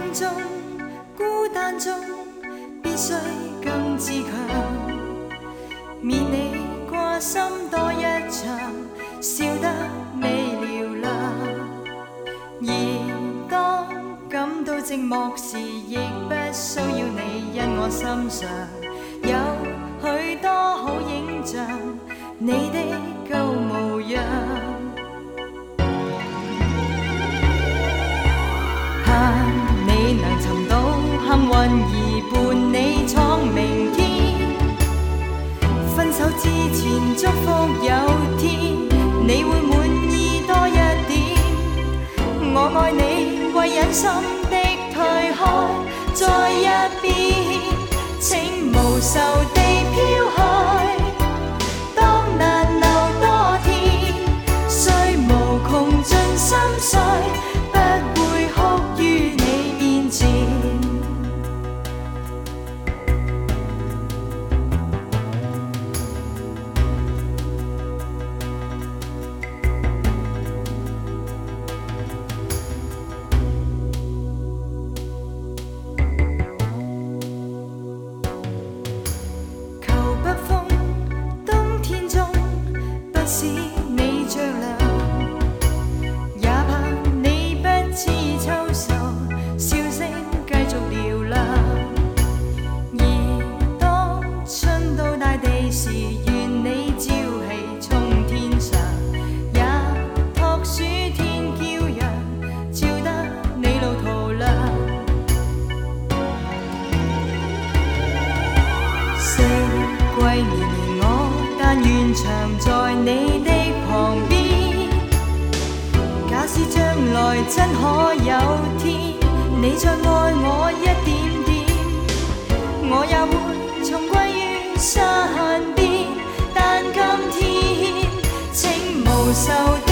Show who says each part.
Speaker 1: 中，孤單中，必須更自強。免你掛心多一場，笑得未了啦。而當感到寂寞時，亦不需要你因我心上有許多好影像，你的舊模樣。盼你能尋到幸運兒伴你闖明天，分手之前祝福有天你會滿意多一點。我愛你為忍心的退開在一邊，請無愁地飄開。當難留多天，雖無窮盡心碎，不會哭於你面前。使你着涼，也怕你不知秋愁，笑聲繼續嘹亮。而當春到大地時，願你朝氣衝天上，也託暑天驕陽，照得你路途亮。四季年年我，但願長在你的旁邊。假使將來真可有天，你再愛我一點點，我也會重歸於山邊。但今天，請無愁